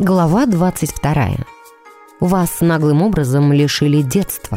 Глава 22. Вас наглым образом лишили детства.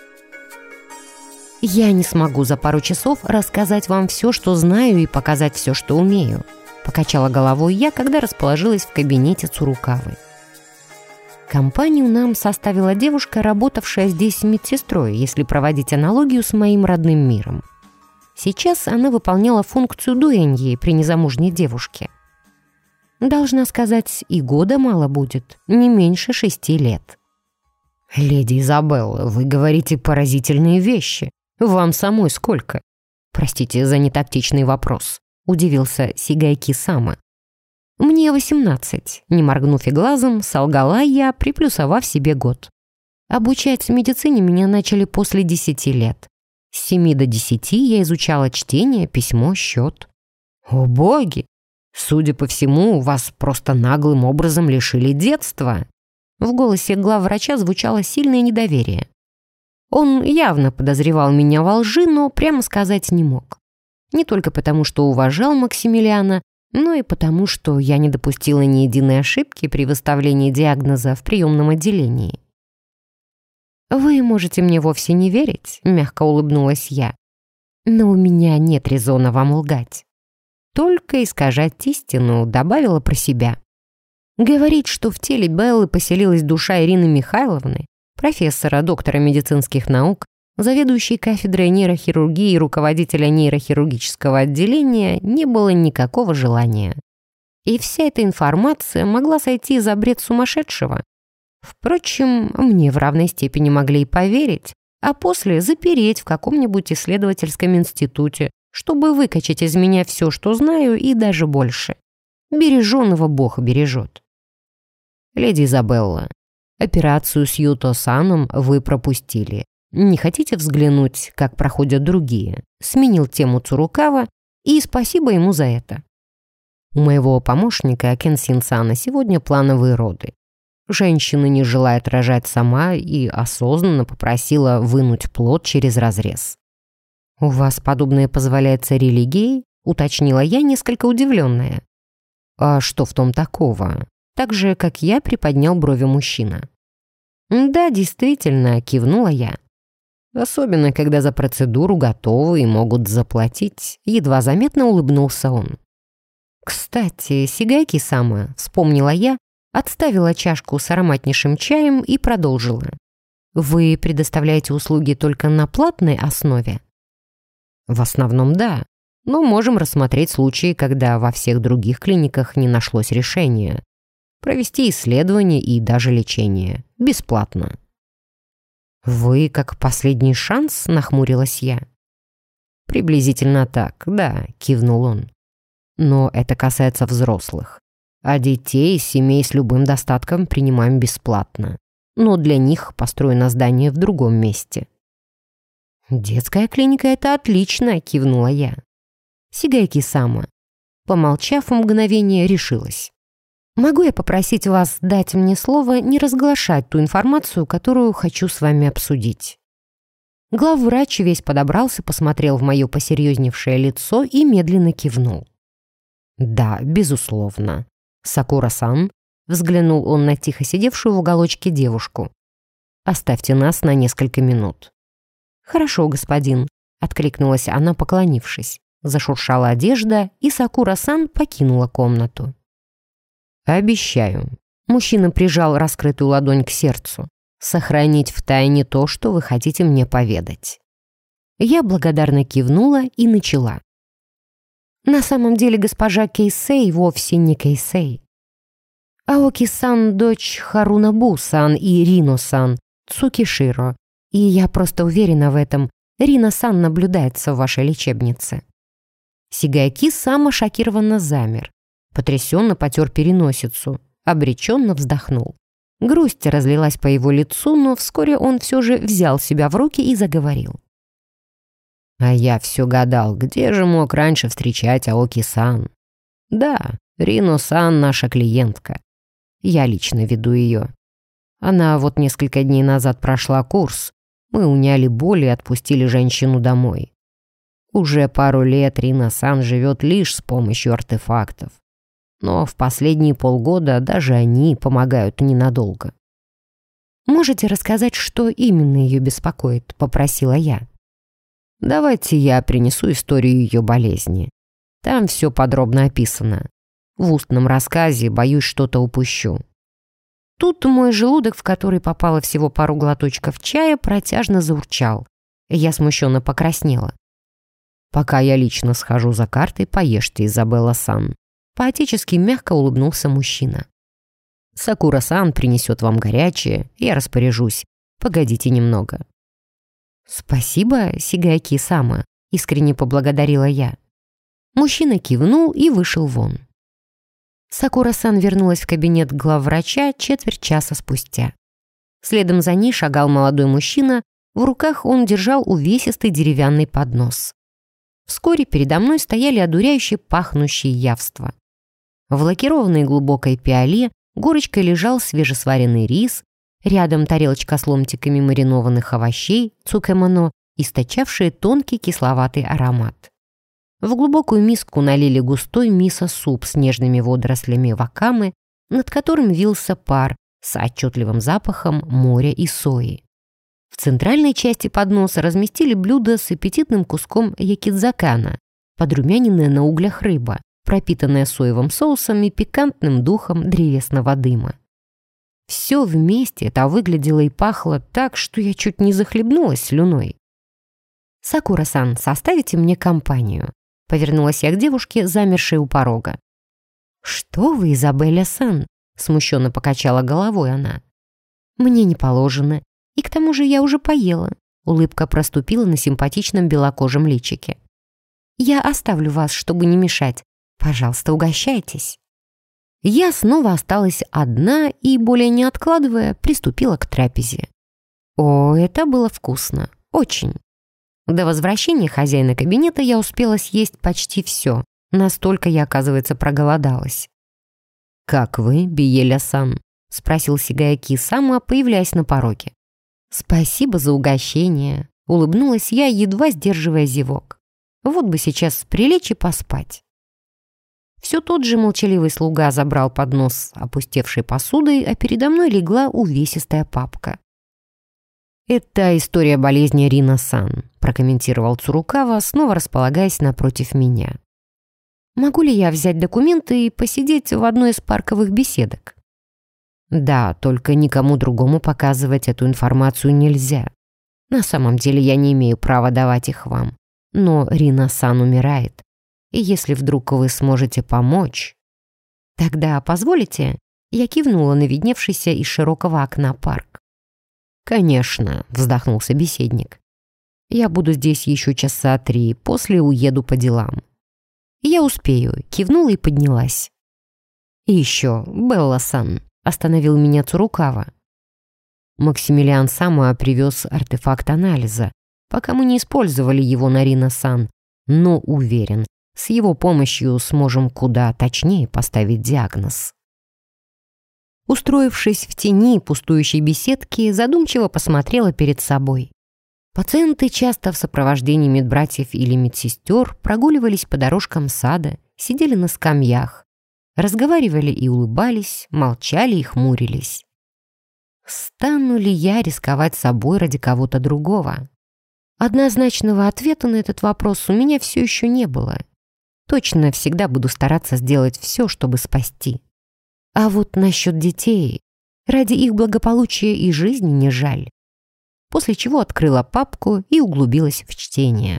Я не смогу за пару часов рассказать вам все, что знаю, и показать все, что умею. Покачала головой я, когда расположилась в кабинете Цурукавы. Компанию нам составила девушка, работавшая здесь медсестрой, если проводить аналогию с моим родным миром. Сейчас она выполняла функцию дуэньи при незамужней девушке. Должна сказать, и года мало будет, не меньше 6 лет. «Леди Изабелла, вы говорите поразительные вещи. Вам самой сколько?» «Простите за нетактичный вопрос», — удивился Сигайки-сама. «Мне 18», — не моргнув и глазом, солгала я, приплюсовав себе год. Обучать медицине меня начали после 10 лет. С 7 до 10 я изучала чтение, письмо, счет. О боги! Судя по всему, вас просто наглым образом лишили детства. В голосе главврача звучало сильное недоверие. Он явно подозревал меня во лжи, но прямо сказать не мог. Не только потому, что уважал Максимилиана, но и потому, что я не допустила ни единой ошибки при выставлении диагноза в приемном отделении. «Вы можете мне вовсе не верить», — мягко улыбнулась я. «Но у меня нет резона вам лгать. Только искажать истину», — добавила про себя. Говорить, что в теле Беллы поселилась душа Ирины Михайловны, профессора, доктора медицинских наук, заведующей кафедрой нейрохирургии и руководителя нейрохирургического отделения, не было никакого желания. И вся эта информация могла сойти за бред сумасшедшего. Впрочем, мне в равной степени могли и поверить, а после запереть в каком-нибудь исследовательском институте, чтобы выкачать из меня все, что знаю, и даже больше. Береженого Бог бережет. «Леди Изабелла, операцию с Юто-саном вы пропустили. Не хотите взглянуть, как проходят другие?» Сменил тему Цурукава, и спасибо ему за это. У моего помощника Кенсин-сана сегодня плановые роды. Женщина не желает рожать сама и осознанно попросила вынуть плод через разрез. «У вас подобное позволяется религией?» — уточнила я, несколько удивленная. «А что в том такого?» Так же, как я, приподнял брови мужчина. «Да, действительно», — кивнула я. «Особенно, когда за процедуру готовы и могут заплатить», — едва заметно улыбнулся он. «Кстати, Сигайки-сама», — вспомнила я, отставила чашку с ароматнейшим чаем и продолжила. «Вы предоставляете услуги только на платной основе?» «В основном да, но можем рассмотреть случаи, когда во всех других клиниках не нашлось решения. Провести исследование и даже лечение. Бесплатно». «Вы как последний шанс?» — нахмурилась я. «Приблизительно так, да», — кивнул он. «Но это касается взрослых. А детей из семей с любым достатком принимаем бесплатно. Но для них построено здание в другом месте». «Детская клиника — это отлично», — кивнула я. Сигайки-сама, помолчав мгновение, решилась. «Могу я попросить вас дать мне слово не разглашать ту информацию, которую хочу с вами обсудить?» Главврач весь подобрался, посмотрел в мое посерьезневшее лицо и медленно кивнул. «Да, безусловно. Сакура-сан», — взглянул он на тихо сидевшую в уголочке девушку. «Оставьте нас на несколько минут». «Хорошо, господин», — откликнулась она, поклонившись. Зашуршала одежда, и Сакура-сан покинула комнату. «Обещаю». Мужчина прижал раскрытую ладонь к сердцу. «Сохранить в тайне то, что вы хотите мне поведать». Я благодарно кивнула и начала. На самом деле госпожа Кейсей вовсе не Кейсей. Аоки-сан — дочь Харунабу-сан и Рино-сан, Цукиширо. И я просто уверена в этом. Рина-сан наблюдается в вашей лечебнице». Сигайки-сама шокированно замер. Потрясенно потер переносицу. Обреченно вздохнул. Грусть разлилась по его лицу, но вскоре он все же взял себя в руки и заговорил. «А я все гадал, где же мог раньше встречать Аоки-сан? Да, Рино-сан наша клиентка. Я лично веду ее. Она вот несколько дней назад прошла курс. Мы уняли боль и отпустили женщину домой. Уже пару лет Рина-сан живет лишь с помощью артефактов. Но в последние полгода даже они помогают ненадолго. «Можете рассказать, что именно ее беспокоит?» — попросила я. «Давайте я принесу историю ее болезни. Там все подробно описано. В устном рассказе, боюсь, что-то упущу». Тут мой желудок, в который попало всего пару глоточков чая, протяжно заурчал. Я смущенно покраснела. «Пока я лично схожу за картой, поешьте, Изабелла-сан». По-отечески мягко улыбнулся мужчина. «Сакура-сан принесет вам горячее, я распоряжусь. Погодите немного». «Спасибо, Сигаки-сама», — искренне поблагодарила я. Мужчина кивнул и вышел вон. Сакура-сан вернулась в кабинет главврача четверть часа спустя. Следом за ней шагал молодой мужчина, в руках он держал увесистый деревянный поднос. Вскоре передо мной стояли одуряюще пахнущие явства. В лакированной глубокой пиале горочкой лежал свежесваренный рис, рядом тарелочка с ломтиками маринованных овощей, цукэмоно, источавшие тонкий кисловатый аромат. В глубокую миску налили густой мисо-суп с нежными водорослями вакамы, над которым вился пар с отчетливым запахом моря и сои. В центральной части подноса разместили блюдо с аппетитным куском якидзакана, подрумяненная на углях рыба, пропитанная соевым соусом и пикантным духом древесного дыма. Все вместе это выглядело и пахло так, что я чуть не захлебнулась слюной. «Сакура-сан, составите мне компанию?» — повернулась я к девушке, замершей у порога. «Что вы, Изабелла-сан?» — смущенно покачала головой она. «Мне не положено. И к тому же я уже поела». Улыбка проступила на симпатичном белокожем личике. «Я оставлю вас, чтобы не мешать. Пожалуйста, угощайтесь». Я снова осталась одна и, более не откладывая, приступила к трапезе. О, это было вкусно. Очень. До возвращения хозяина кабинета я успела съесть почти все. Настолько я, оказывается, проголодалась. «Как вы, Биеля-сан?» — спросил Сигаки-сама, появляясь на пороге. «Спасибо за угощение», — улыбнулась я, едва сдерживая зевок. «Вот бы сейчас прилечь и поспать». Все тот же молчаливый слуга забрал поднос с опустевшей посудой, а передо мной легла увесистая папка. «Это история болезни Рина-сан», — прокомментировал Цурукава, снова располагаясь напротив меня. «Могу ли я взять документы и посидеть в одной из парковых беседок?» «Да, только никому другому показывать эту информацию нельзя. На самом деле я не имею права давать их вам. Но Рина-сан умирает. И если вдруг вы сможете помочь...» «Тогда позволите?» Я кивнула на видневшийся из широкого окна парк. «Конечно», — вздохнул собеседник. «Я буду здесь еще часа 3, после уеду по делам». «Я успею», — кивнула и поднялась. «И еще, Белла-сан», — остановил меня Цурукава. «Максимилиан Сама привез артефакт анализа, пока мы не использовали его на Рина-сан, но уверен, с его помощью сможем куда точнее поставить диагноз». Устроившись в тени пустующей беседки, задумчиво посмотрела перед собой. Пациенты часто в сопровождении медбратьев или медсестер прогуливались по дорожкам сада, сидели на скамьях, разговаривали и улыбались, молчали и хмурились. Стану ли я рисковать собой ради кого-то другого? Однозначного ответа на этот вопрос у меня все еще не было. Точно всегда буду стараться сделать все, чтобы спасти. А вот насчет детей, ради их благополучия и жизни не жаль. После чего открыла папку и углубилась в чтение.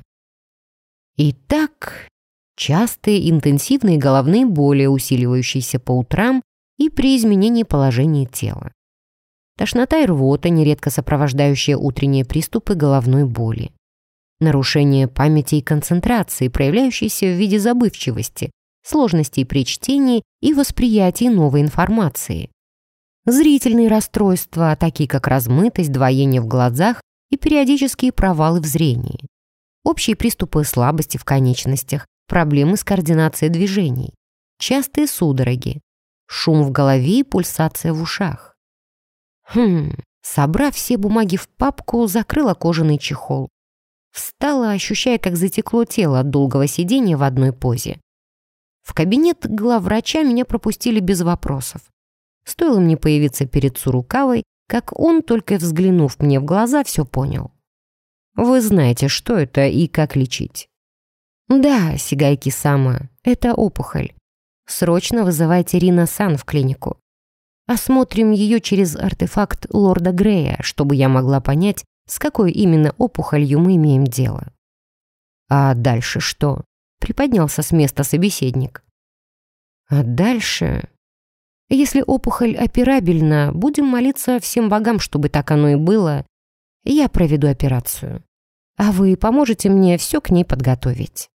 Итак, частые интенсивные головные боли, усиливающиеся по утрам и при изменении положения тела. Тошнота и рвота, нередко сопровождающие утренние приступы головной боли. Нарушение памяти и концентрации, проявляющиеся в виде забывчивости, сложностей при чтении и восприятии новой информации. Зрительные расстройства, такие как размытость, двоение в глазах и периодические провалы в зрении. Общие приступы слабости в конечностях, проблемы с координацией движений, частые судороги, шум в голове и пульсация в ушах. Собрав все бумаги в папку, закрыла кожаный чехол. Встала, ощущая, как затекло тело от долгого сидения в одной позе. В кабинет главврача меня пропустили без вопросов. Стоило мне появиться перед Цурукавой, как он, только взглянув мне в глаза, все понял. «Вы знаете, что это и как лечить?» «Да, Сигайки-сама, это опухоль. Срочно вызывайте Рина-сан в клинику. Осмотрим ее через артефакт лорда Грея, чтобы я могла понять, с какой именно опухолью мы имеем дело». «А дальше что?» — приподнялся с места собеседник. «А дальше...» «Если опухоль операбельна, будем молиться всем богам, чтобы так оно и было. Я проведу операцию. А вы поможете мне все к ней подготовить».